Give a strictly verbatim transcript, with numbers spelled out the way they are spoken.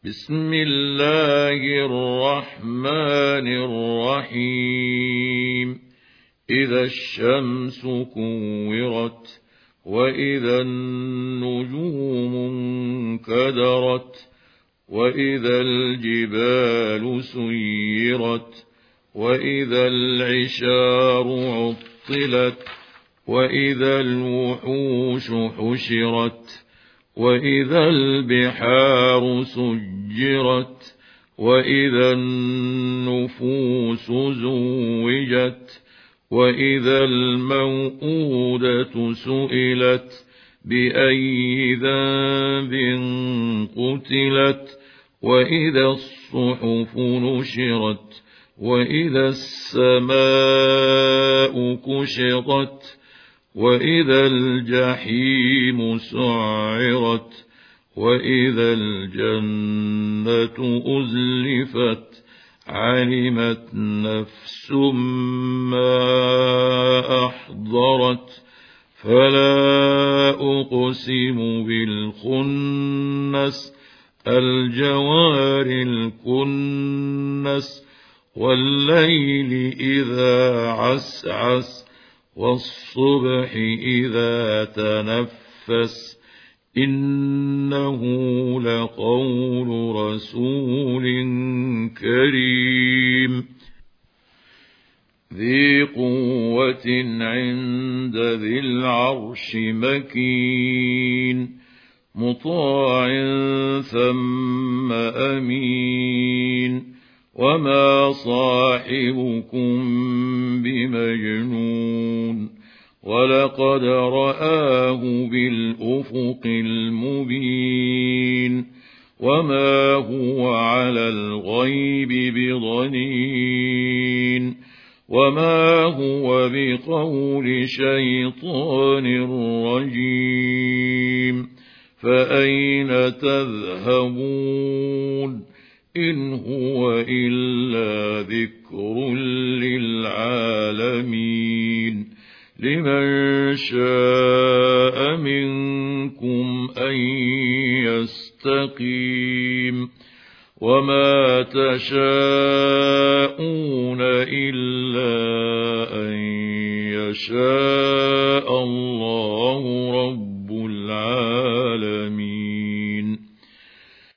بسم الله الرحمن الرحيم إذا الشمس كورت وإذا النجوم انكدرت وإذا الجبال سيرت وإذا العشار عطلت وإذا الوحوش حشرت وإذا البحار سجرت وإذا النفوس زوجت وإذا الموءودة سئلت بأي ذنب قتلت وإذا الصحف نشرت وإذا السماء كشطت وإذا الجحيم سعرت وإذا الجنة أزلفت علمت نفس ما أحضرت فلا أقسم بالخنس الجوار الكنس والليل إذا عسعس والصبح إذا تنفس إنه لقول رسول كريم ذي قوة عند ذي العرش مكين مطاع ثم أمين وما صاحبكم بمجنون ولقد رآه بالأفق المبين وما هو على الغيب بضنين وما هو بقول شيطان رجيم فأين تذهبون إن هو إلا ذكر للعالمين لمن شاء منكم أن يستقيم وما تشاءون إلا